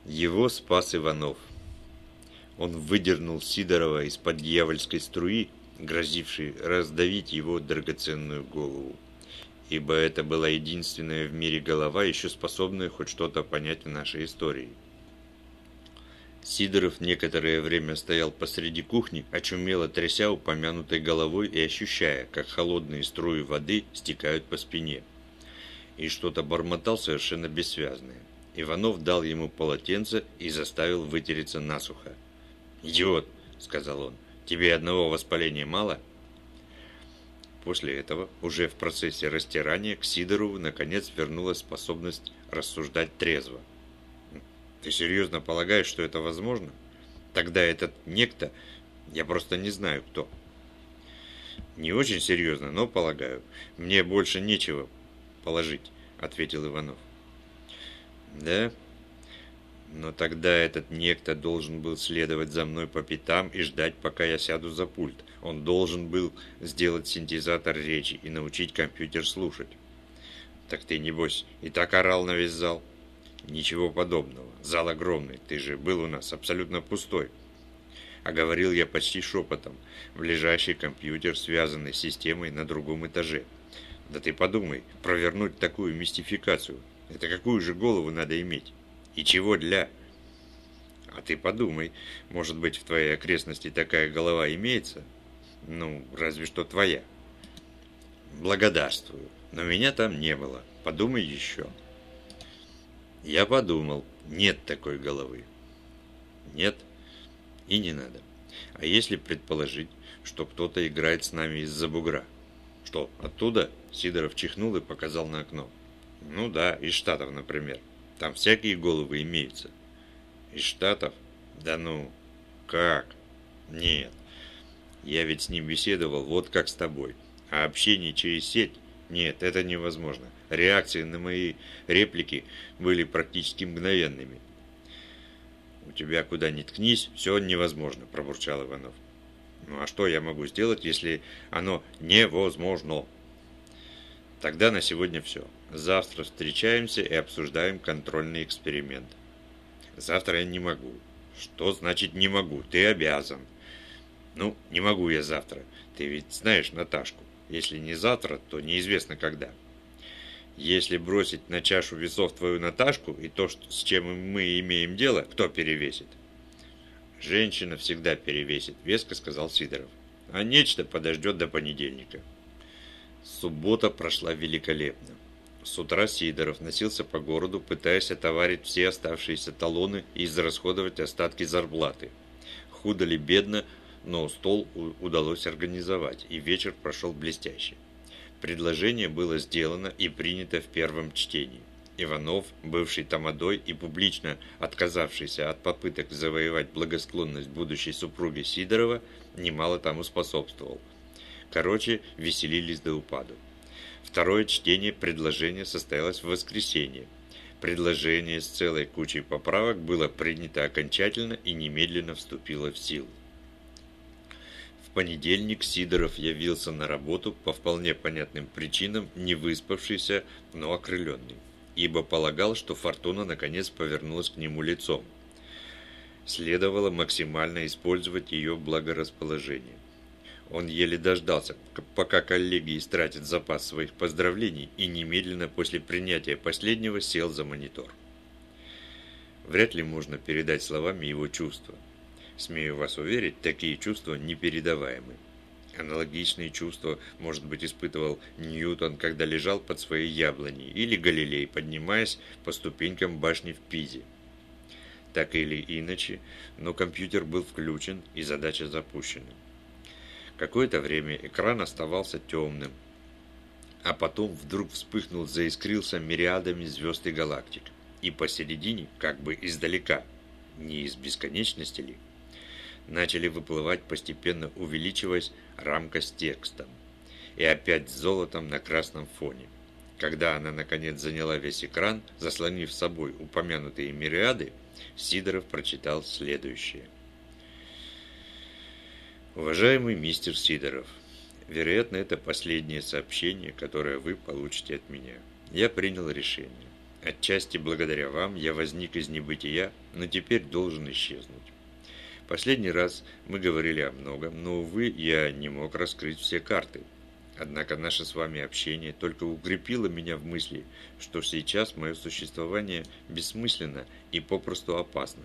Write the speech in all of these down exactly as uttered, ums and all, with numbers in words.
Его спас Иванов. Он выдернул Сидорова из-под дьявольской струи, грозившей раздавить его драгоценную голову. Ибо это была единственная в мире голова, еще способная хоть что-то понять в нашей истории. Сидоров некоторое время стоял посреди кухни, очумело тряся упомянутой головой и ощущая, как холодные струи воды стекают по спине. И что-то бормотал совершенно бессвязное. Иванов дал ему полотенце и заставил вытереться насухо. «Идиот!» — сказал он. «Тебе одного воспаления мало?» После этого, уже в процессе растирания, к Сидорову наконец вернулась способность рассуждать трезво. «Ты серьезно полагаешь, что это возможно? Тогда этот некто, я просто не знаю кто». «Не очень серьезно, но полагаю. Мне больше нечего положить», — ответил Иванов. «Да? Но тогда этот некто должен был следовать за мной по пятам и ждать, пока я сяду за пульт. Он должен был сделать синтезатор речи и научить компьютер слушать». «Так ты, небось, и так орал на весь зал?» «Ничего подобного. Зал огромный. Ты же был у нас абсолютно пустой». А говорил я почти шепотом. Ближайший компьютер, связанный с системой на другом этаже. Да ты подумай, провернуть такую мистификацию. Это какую же голову надо иметь? И чего для? А ты подумай, может быть, в твоей окрестности такая голова имеется? Ну, разве что твоя. Благодарствую, но меня там не было. Подумай еще. Я подумал, нет такой головы. Нет и не надо. А если предположить, что кто-то играет с нами из-за бугра? Что, оттуда? Сидоров чихнул и показал на окно. Ну да, из Штатов, например. Там всякие головы имеются. Из Штатов? Да ну, как? Нет. Я ведь с ним беседовал вот как с тобой. А общение через сеть? Нет, это невозможно. Реакции на мои реплики были практически мгновенными. «У тебя куда ни ткнись, все невозможно», – пробурчал Иванов. «Ну а что я могу сделать, если оно невозможно?» «Тогда на сегодня все. Завтра встречаемся и обсуждаем контрольный эксперимент». «Завтра я не могу». «Что значит не могу? Ты обязан». «Ну, не могу я завтра. Ты ведь знаешь Наташку. Если не завтра, то неизвестно когда». «Если бросить на чашу весов твою Наташку и то, что, с чем мы имеем дело, кто перевесит?» «Женщина всегда перевесит», — веско сказал Сидоров. «А нечто подождет до понедельника». Суббота прошла великолепно. С утра Сидоров носился по городу, пытаясь отоварить все оставшиеся талоны и израсходовать остатки зарплаты. Худо ли бедно, но стол удалось организовать, и вечер прошел блестяще. Предложение было сделано и принято в первом чтении. Иванов, бывший тамадой и публично отказавшийся от попыток завоевать благосклонность будущей супруги Сидорова, немало тому способствовал. Короче, веселились до упаду. Второе чтение предложения состоялось в воскресенье. Предложение с целой кучей поправок было принято окончательно и немедленно вступило в силу. В понедельник Сидоров явился на работу по вполне понятным причинам, не выспавшийся, но окрыленный, ибо полагал, что фортуна наконец повернулась к нему лицом. Следовало максимально использовать ее благорасположение. Он еле дождался, пока коллеги истратят запас своих поздравлений, и немедленно после принятия последнего сел за монитор. Вряд ли можно передать словами его чувства. Смею вас уверить, такие чувства непередаваемы. Аналогичные чувства, может быть, испытывал Ньютон, когда лежал под своей яблоней, или Галилей, поднимаясь по ступенькам башни в Пизе. Так или иначе, но компьютер был включен и задача запущена. Какое-то время экран оставался темным, а потом вдруг вспыхнул, заискрился мириадами звезд и галактик. И посередине, как бы издалека, не из бесконечности ли, начали выплывать, постепенно увеличиваясь, рамка с текстом. И опять с золотом на красном фоне. Когда она наконец заняла весь экран, заслонив собой упомянутые мириады, Сидоров прочитал следующее. Уважаемый мистер Сидоров, вероятно, это последнее сообщение, которое вы получите от меня. Я принял решение. Отчасти благодаря вам я возник из небытия, но теперь должен исчезнуть. Последний раз мы говорили о многом, но, увы, я не мог раскрыть все карты. Однако наше с вами общение только укрепило меня в мысли, что сейчас мое существование бессмысленно и попросту опасно.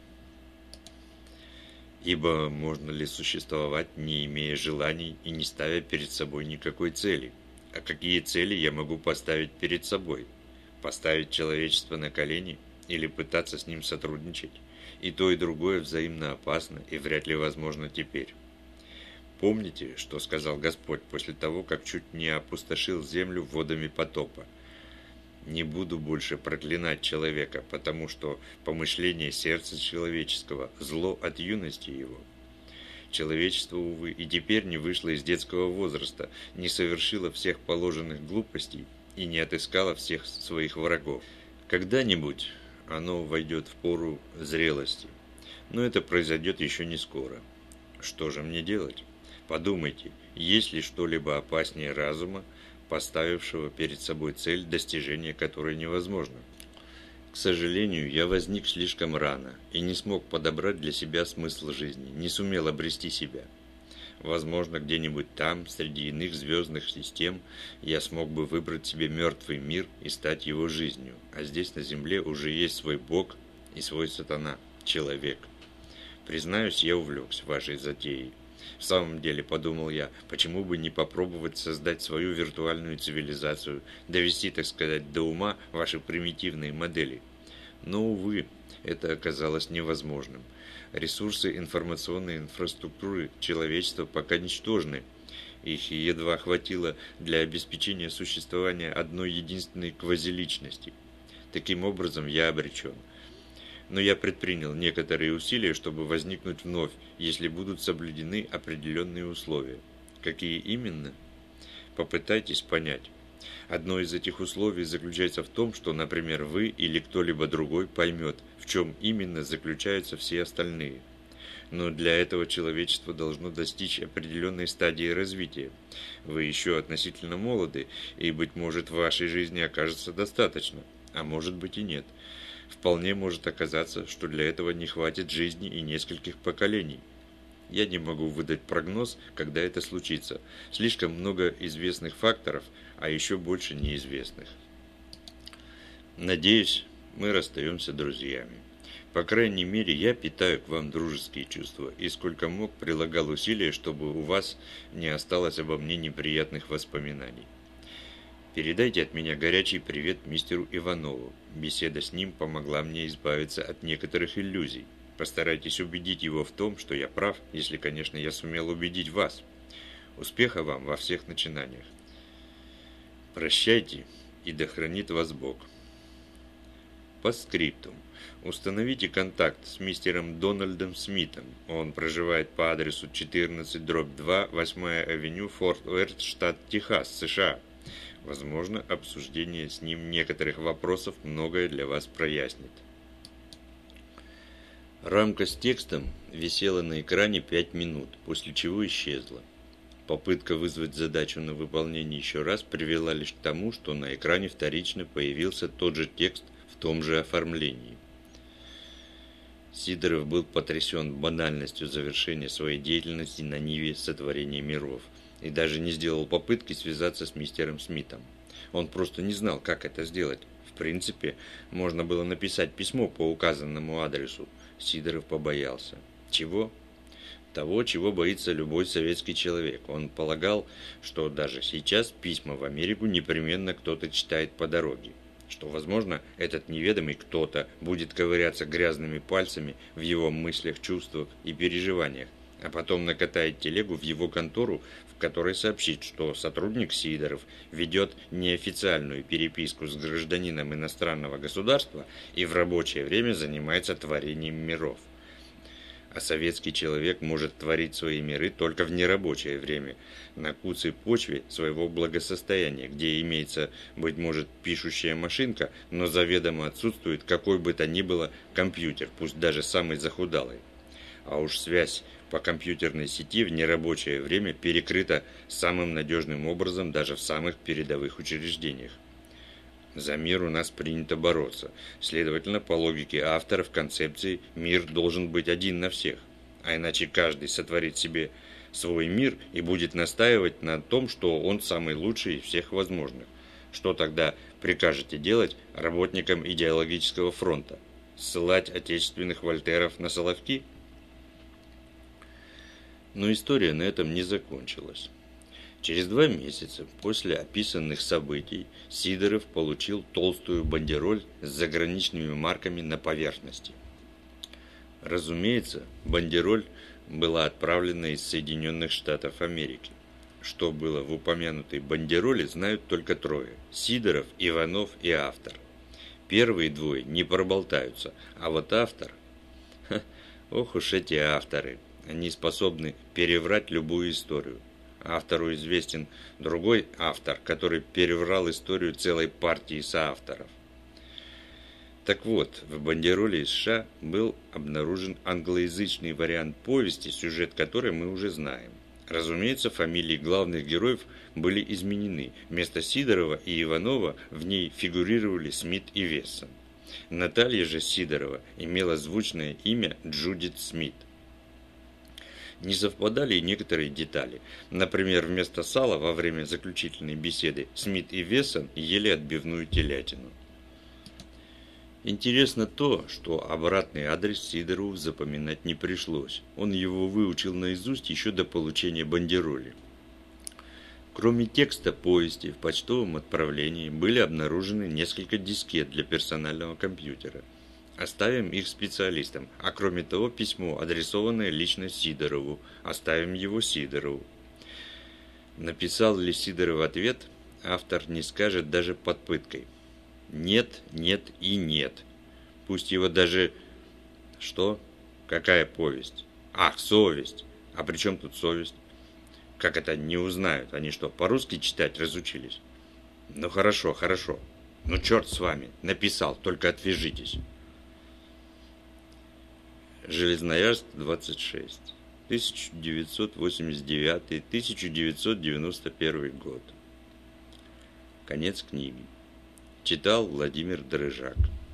Ибо можно ли существовать, не имея желаний и не ставя перед собой никакой цели? А какие цели я могу поставить перед собой? Поставить человечество на колени или пытаться с ним сотрудничать? И то, и другое взаимно опасно и вряд ли возможно теперь. Помните, что сказал Господь после того, как чуть не опустошил землю водами потопа? Не буду больше проклинать человека, потому что помышление сердца человеческого – зло от юности его. Человечество, увы, и теперь не вышло из детского возраста, не совершило всех положенных глупостей и не отыскало всех своих врагов. Когда-нибудь оно войдет в пору зрелости, но это произойдет еще не скоро. Что же мне делать? Подумайте, есть ли что-либо опаснее разума, поставившего перед собой цель, достижения которой невозможно? К сожалению, я возник слишком рано и не смог подобрать для себя смысл жизни, не сумел обрести себя. Возможно, где-нибудь там, среди иных звездных систем, я смог бы выбрать себе мертвый мир и стать его жизнью, а здесь на Земле уже есть свой Бог и свой сатана, человек. Признаюсь, я увлекся вашей затеей. В самом деле, подумал я, почему бы не попробовать создать свою виртуальную цивилизацию, довести, так сказать, до ума ваши примитивные модели. Но, увы, это оказалось невозможным. Ресурсы информационной инфраструктуры человечества пока ничтожны. Их едва хватило для обеспечения существования одной единственной квазиличности. Таким образом, я обречен. Но я предпринял некоторые усилия, чтобы возникнуть вновь, если будут соблюдены определенные условия. Какие именно? Попытайтесь понять. Одно из этих условий заключается в том, что, например, вы или кто-либо другой поймет, в чем именно заключаются все остальные. Но для этого человечество должно достичь определенной стадии развития. Вы еще относительно молоды, и, быть может, в вашей жизни окажется достаточно, а может быть и нет. Вполне может оказаться, что для этого не хватит жизни и нескольких поколений. Я не могу выдать прогноз, когда это случится. Слишком много известных факторов, а еще больше неизвестных. Надеюсь, мы расстаемся друзьями. По крайней мере, я питаю к вам дружеские чувства и сколько мог прилагал усилия, чтобы у вас не осталось обо мне неприятных воспоминаний. Передайте от меня горячий привет мистеру Иванову. Беседа с ним помогла мне избавиться от некоторых иллюзий. Постарайтесь убедить его в том, что я прав, если, конечно, я сумел убедить вас. Успеха вам во всех начинаниях. Прощайте, и да хранит вас Бог. Постскриптум. Установите контакт с мистером Дональдом Смитом. Он проживает по адресу четырнадцать дробь два, восьмая авеню, Форт Уэрт, штат Техас, США. Возможно, обсуждение с ним некоторых вопросов многое для вас прояснит. Рамка с текстом висела на экране пять минут, после чего исчезла. Попытка вызвать задачу на выполнение еще раз привела лишь к тому, что на экране вторично появился тот же текст в том же оформлении. Сидоров был потрясен банальностью завершения своей деятельности на ниве сотворения миров и даже не сделал попытки связаться с мистером Смитом. Он просто не знал, как это сделать. В принципе, можно было написать письмо по указанному адресу. Сидоров побоялся. Чего? Того, чего боится любой советский человек. Он полагал, что даже сейчас письма в Америку непременно кто-то читает по дороге. Что, возможно, этот неведомый кто-то будет ковыряться грязными пальцами в его мыслях, чувствах и переживаниях, а потом накатает телегу в его контору, в которой сообщит, что сотрудник Сидоров ведет неофициальную переписку с гражданином иностранного государства и в рабочее время занимается творением миров. А советский человек может творить свои миры только в нерабочее время, на куцей почве своего благосостояния, где имеется, быть может, пишущая машинка, но заведомо отсутствует какой бы то ни было компьютер, пусть даже самый захудалый. А уж связь по компьютерной сети в нерабочее время перекрыта самым надежным образом даже в самых передовых учреждениях. За мир у нас принято бороться. Следовательно, по логике авторов концепции, мир должен быть один на всех. А иначе каждый сотворит себе свой мир и будет настаивать на том, что он самый лучший из всех возможных. Что тогда прикажете делать работникам идеологического фронта? Ссылать отечественных вольтеров на соловки? Но история на этом не закончилась. Через два месяца после описанных событий Сидоров получил толстую бандероль с заграничными марками на поверхности. Разумеется, бандероль была отправлена из Соединенных Штатов Америки. Что было в упомянутой бандероле, знают только трое – Сидоров, Иванов и автор. Первые двое не проболтаются, а вот автор… Ха, ох уж эти авторы, они способны переврать любую историю. Автору известен другой автор, который переврал историю целой партии соавторов. Так вот, в бандероле из США был обнаружен англоязычный вариант повести, сюжет которой мы уже знаем. Разумеется, фамилии главных героев были изменены. Вместо Сидорова и Иванова в ней фигурировали Смит и Вессон. Наталья же Сидорова имела звучное имя Джудит Смит. Не совпадали и некоторые детали. Например, вместо сала во время заключительной беседы Смит и Вессон ели отбивную телятину. Интересно то, что обратный адрес Сидорову запоминать не пришлось. Он его выучил наизусть еще до получения бандероли. Кроме текста повести, в почтовом отправлении были обнаружены несколько дискет для персонального компьютера. Оставим их специалистам, а кроме того письмо, адресованное лично Сидорову, оставим его Сидорову. Написал ли Сидоров ответ, автор не скажет даже под пыткой. Нет, нет и нет. Пусть его даже… Что? Какая повесть? Ах, совесть. А при чем тут совесть? Как это не узнают? Они что, по-русски читать разучились? Ну хорошо, хорошо. Ну черт с вами. Написал, только отвяжитесь. Железноярск, двадцать шесть. тысяча девятьсот восемьдесят девятый — тысяча девятьсот девяносто первый год. Конец книги. Читал Владимир Дрыжак.